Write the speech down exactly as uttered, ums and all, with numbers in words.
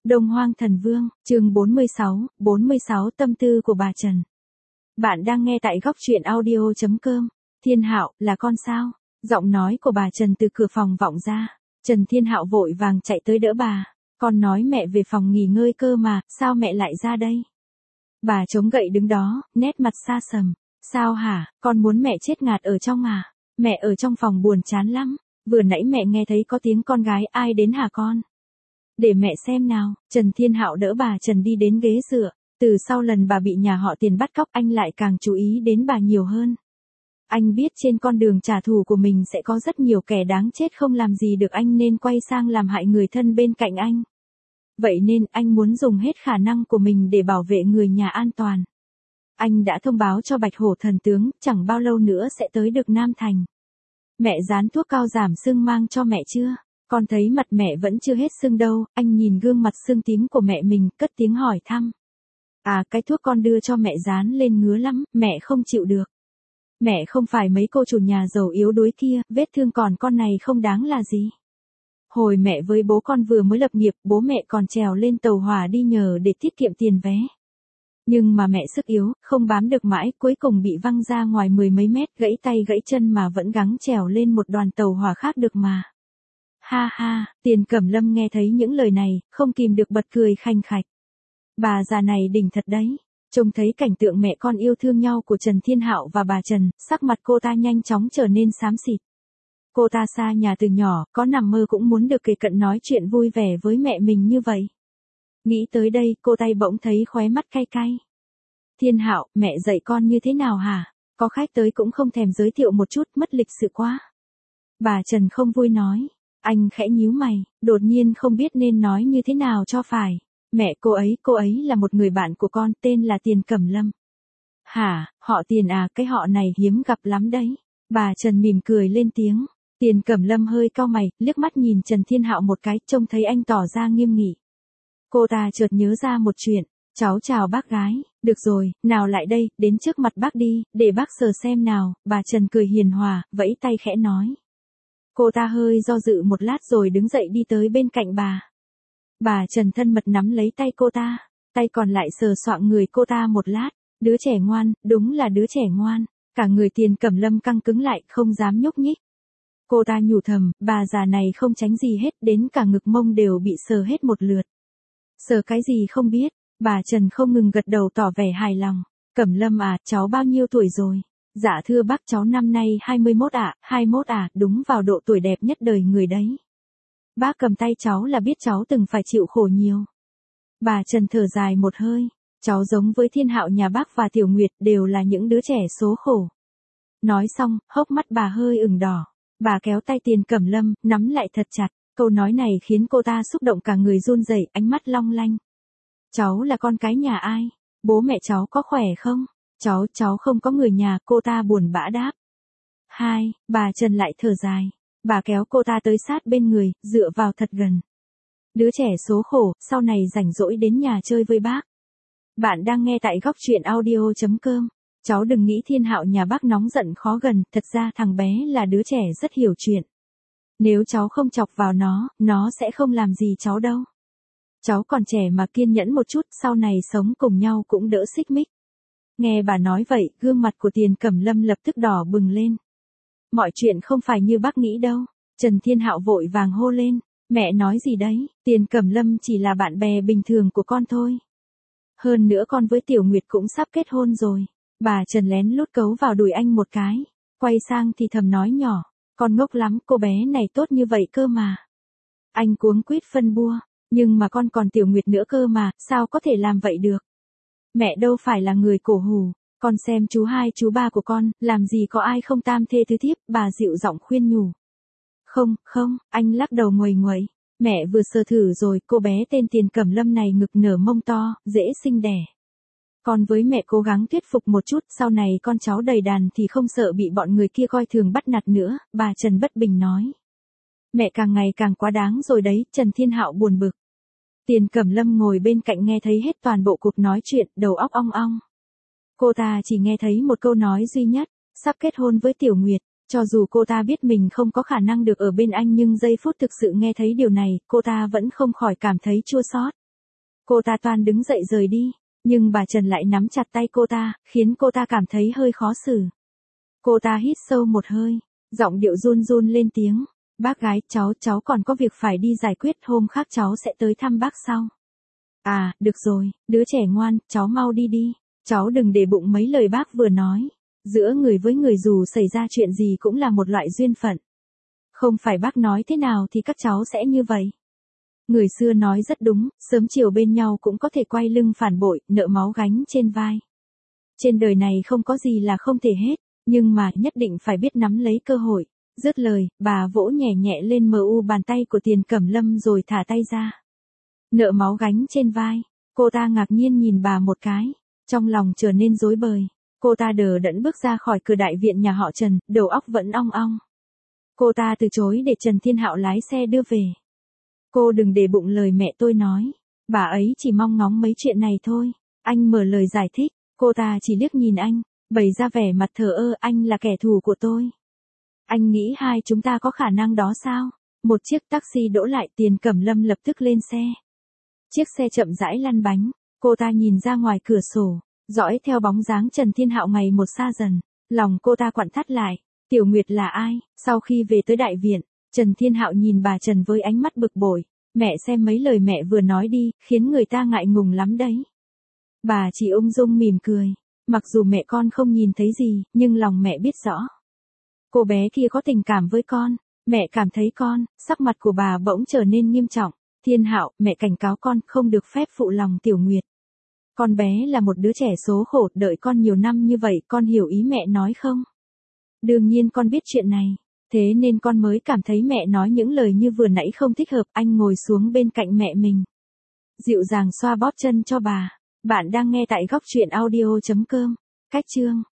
Đông Hoang Thần Vương, chương bốn mươi sáu, bốn mươi sáu tâm tư của bà Trần. Bạn đang nghe tại góc truyện audio chấm com. Thiên Hạo, là con sao? Giọng nói của bà Trần từ cửa phòng vọng ra. Trần Thiên Hạo vội vàng chạy tới đỡ bà. Con nói mẹ về phòng nghỉ ngơi cơ mà, sao mẹ lại ra đây? Bà chống gậy đứng đó, nét mặt xa sầm. Sao hả, con muốn mẹ chết ngạt ở trong à? Mẹ ở trong phòng buồn chán lắm. Vừa nãy mẹ nghe thấy có tiếng con gái, ai đến hả con? Để mẹ xem nào. Trần Thiên Hạo đỡ bà Trần đi đến ghế dựa. Từ sau lần bà bị nhà họ Tiền bắt cóc, anh lại càng chú ý đến bà nhiều hơn. Anh biết trên con đường trả thù của mình sẽ có rất nhiều kẻ đáng chết không làm gì được anh nên quay sang làm hại người thân bên cạnh anh. Vậy nên anh muốn dùng hết khả năng của mình để bảo vệ người nhà an toàn. Anh đã thông báo cho Bạch Hổ thần tướng, chẳng bao lâu nữa sẽ tới được Nam Thành. Mẹ dán thuốc cao giảm sưng mang cho mẹ chưa? Con thấy mặt mẹ vẫn chưa hết sưng đâu. Anh nhìn gương mặt sưng tím của mẹ mình, cất tiếng hỏi thăm. À, cái thuốc con đưa cho mẹ dán lên ngứa lắm, mẹ không chịu được. Mẹ không phải mấy cô chủ nhà giàu yếu đuối kia, vết thương còn con này không đáng là gì. Hồi mẹ với bố con vừa mới lập nghiệp, bố mẹ còn trèo lên tàu hỏa đi nhờ để tiết kiệm tiền vé. Nhưng mà mẹ sức yếu, không bám được mãi, cuối cùng bị văng ra ngoài mười mấy mét, gãy tay gãy chân mà vẫn gắng trèo lên một đoàn tàu hỏa khác được mà. Ha ha, Tiền Cẩm Lâm nghe thấy những lời này, không kìm được bật cười khanh khạch. Bà già này đỉnh thật đấy. Trông thấy cảnh tượng mẹ con yêu thương nhau của Trần Thiên Hạo và bà Trần, sắc mặt cô ta nhanh chóng trở nên xám xịt. Cô ta xa nhà từ nhỏ, có nằm mơ cũng muốn được kề cận nói chuyện vui vẻ với mẹ mình như vậy. Nghĩ tới đây, cô tay bỗng thấy khóe mắt cay cay. Thiên Hạo, mẹ dạy con như thế nào hả? Có khách tới cũng không thèm giới thiệu một chút, mất lịch sự quá. Bà Trần không vui nói. Anh khẽ nhíu mày, đột nhiên không biết nên nói như thế nào cho phải. Mẹ cô ấy, cô ấy là một người bạn của con, tên là Tiền Cẩm Lâm. Hả, họ Tiền à, cái họ này hiếm gặp lắm đấy. Bà Trần mỉm cười lên tiếng. Tiền Cẩm Lâm hơi cau mày, liếc mắt nhìn Trần Thiên Hạo một cái, trông thấy anh tỏ ra nghiêm nghị. Cô ta chợt nhớ ra một chuyện. Cháu chào bác gái. Được rồi, nào lại đây, đến trước mặt bác đi, để bác sờ xem nào. Bà Trần cười hiền hòa, vẫy tay khẽ nói. Cô ta hơi do dự một lát rồi đứng dậy đi tới bên cạnh bà. Bà Trần thân mật nắm lấy tay cô ta, tay còn lại sờ soạng người cô ta một lát. Đứa trẻ ngoan, đúng là đứa trẻ ngoan. Cả người Tiền Cẩm Lâm căng cứng lại, không dám nhúc nhích. Cô ta nhủ thầm, bà già này không tránh gì hết, đến cả ngực mông đều bị sờ hết một lượt. Sờ cái gì không biết, bà Trần không ngừng gật đầu tỏ vẻ hài lòng. Cẩm Lâm à, cháu bao nhiêu tuổi rồi? Dạ thưa bác, cháu năm nay hai mươi mốt ạ, hai mươi mốt à, đúng vào độ tuổi đẹp nhất đời người đấy. Bác cầm tay cháu là biết cháu từng phải chịu khổ nhiều. Bà Trần thở dài một hơi, cháu giống với Thiên Hạo nhà bác và Tiểu Nguyệt đều là những đứa trẻ số khổ. Nói xong, hốc mắt bà hơi ửng đỏ, bà kéo tay Tiền Cẩm Lâm, nắm lại thật chặt, câu nói này khiến cô ta xúc động cả người run rẩy, ánh mắt long lanh. Cháu là con cái nhà ai? Bố mẹ cháu có khỏe không? Cháu, cháu không có người nhà, cô ta buồn bã đáp. Hai, bà Trần lại thở dài. Bà kéo cô ta tới sát bên người, dựa vào thật gần. Đứa trẻ số khổ, sau này rảnh rỗi đến nhà chơi với bác. Bạn đang nghe tại góc truyện audio chấm com. Cháu đừng nghĩ Thiên Hạo nhà bác nóng giận khó gần, thật ra thằng bé là đứa trẻ rất hiểu chuyện. Nếu cháu không chọc vào nó, nó sẽ không làm gì cháu đâu. Cháu còn trẻ mà kiên nhẫn một chút, sau này sống cùng nhau cũng đỡ xích mích. Nghe bà nói vậy, gương mặt của Tiền Cẩm Lâm lập tức đỏ bừng lên. Mọi chuyện không phải như bác nghĩ đâu. Trần Thiên Hạo vội vàng hô lên. Mẹ nói gì đấy, Tiền Cẩm Lâm chỉ là bạn bè bình thường của con thôi. Hơn nữa con với Tiểu Nguyệt cũng sắp kết hôn rồi. Bà Trần lén lút cấu vào đùi anh một cái. Quay sang thì thầm nói nhỏ. Con ngốc lắm, cô bé này tốt như vậy cơ mà. Anh cuống quýt phân bua. Nhưng mà con còn Tiểu Nguyệt nữa cơ mà, sao có thể làm vậy được. Mẹ đâu phải là người cổ hủ. Con xem chú hai chú ba của con, làm gì có ai không tam thê tứ thiếp, bà dịu giọng khuyên nhủ. Không, không, anh lắc đầu nguầy nguậy. Mẹ vừa sơ thử rồi, cô bé tên Tiền Cẩm Lâm này ngực nở mông to, dễ sinh đẻ. Con với mẹ cố gắng thuyết phục một chút, sau này con cháu đầy đàn thì không sợ bị bọn người kia coi thường bắt nạt nữa, bà Trần bất bình nói. Mẹ càng ngày càng quá đáng rồi đấy, Trần Thiên Hạo buồn bực. Tiền Cẩm Lâm ngồi bên cạnh nghe thấy hết toàn bộ cuộc nói chuyện, đầu óc ong ong. Cô ta chỉ nghe thấy một câu nói duy nhất, sắp kết hôn với Tiểu Nguyệt. Cho dù cô ta biết mình không có khả năng được ở bên anh nhưng giây phút thực sự nghe thấy điều này, cô ta vẫn không khỏi cảm thấy chua xót. Cô ta toan đứng dậy rời đi, nhưng bà Trần lại nắm chặt tay cô ta, khiến cô ta cảm thấy hơi khó xử. Cô ta hít sâu một hơi, giọng điệu run run lên tiếng. Bác gái, cháu, cháu còn có việc phải đi giải quyết, hôm khác cháu sẽ tới thăm bác sau. À, được rồi, đứa trẻ ngoan, cháu mau đi đi, cháu đừng để bụng mấy lời bác vừa nói. Giữa người với người dù xảy ra chuyện gì cũng là một loại duyên phận. Không phải bác nói thế nào thì các cháu sẽ như vậy. Người xưa nói rất đúng, sớm chiều bên nhau cũng có thể quay lưng phản bội, nợ máu gánh trên vai. Trên đời này không có gì là không thể hết, nhưng mà nhất định phải biết nắm lấy cơ hội. Dứt lời, bà vỗ nhẹ nhẹ lên mờ u bàn tay của Tiền Cẩm Lâm rồi thả tay ra. Nợ máu gánh trên vai, cô ta ngạc nhiên nhìn bà một cái, trong lòng trở nên rối bời. Cô ta đờ đẫn bước ra khỏi cửa đại viện nhà họ Trần, đầu óc vẫn ong ong. Cô ta từ chối để Trần Thiên Hạo lái xe đưa về. Cô đừng để bụng lời mẹ tôi nói, bà ấy chỉ mong ngóng mấy chuyện này thôi. Anh mở lời giải thích, cô ta chỉ liếc nhìn anh, bày ra vẻ mặt thờ ơ, anh là kẻ thù của tôi. Anh nghĩ hai chúng ta có khả năng đó sao? Một chiếc taxi đỗ lại, Tiền Cẩm Lâm lập tức lên xe. Chiếc xe chậm rãi lăn bánh, cô ta nhìn ra ngoài cửa sổ, dõi theo bóng dáng Trần Thiên Hạo ngày một xa dần, lòng cô ta quặn thắt lại. Tiểu Nguyệt là ai? Sau khi về tới đại viện, Trần Thiên Hạo nhìn bà Trần với ánh mắt bực bội. Mẹ xem mấy lời mẹ vừa nói đi, khiến người ta ngại ngùng lắm đấy. Bà chỉ ung dung mỉm cười, mặc dù mẹ con không nhìn thấy gì, nhưng lòng mẹ biết rõ. Cô bé kia có tình cảm với con, mẹ cảm thấy con, sắc mặt của bà bỗng trở nên nghiêm trọng. Thiên Hạo, mẹ cảnh cáo con không được phép phụ lòng Tiểu Nguyệt. Con bé là một đứa trẻ số khổ, đợi con nhiều năm như vậy, con hiểu ý mẹ nói không? Đương nhiên con biết chuyện này, thế nên con mới cảm thấy mẹ nói những lời như vừa nãy không thích hợp. Anh ngồi xuống bên cạnh mẹ mình, dịu dàng xoa bóp chân cho bà. Bạn đang nghe tại góc truyện audio chấm com. Cách chương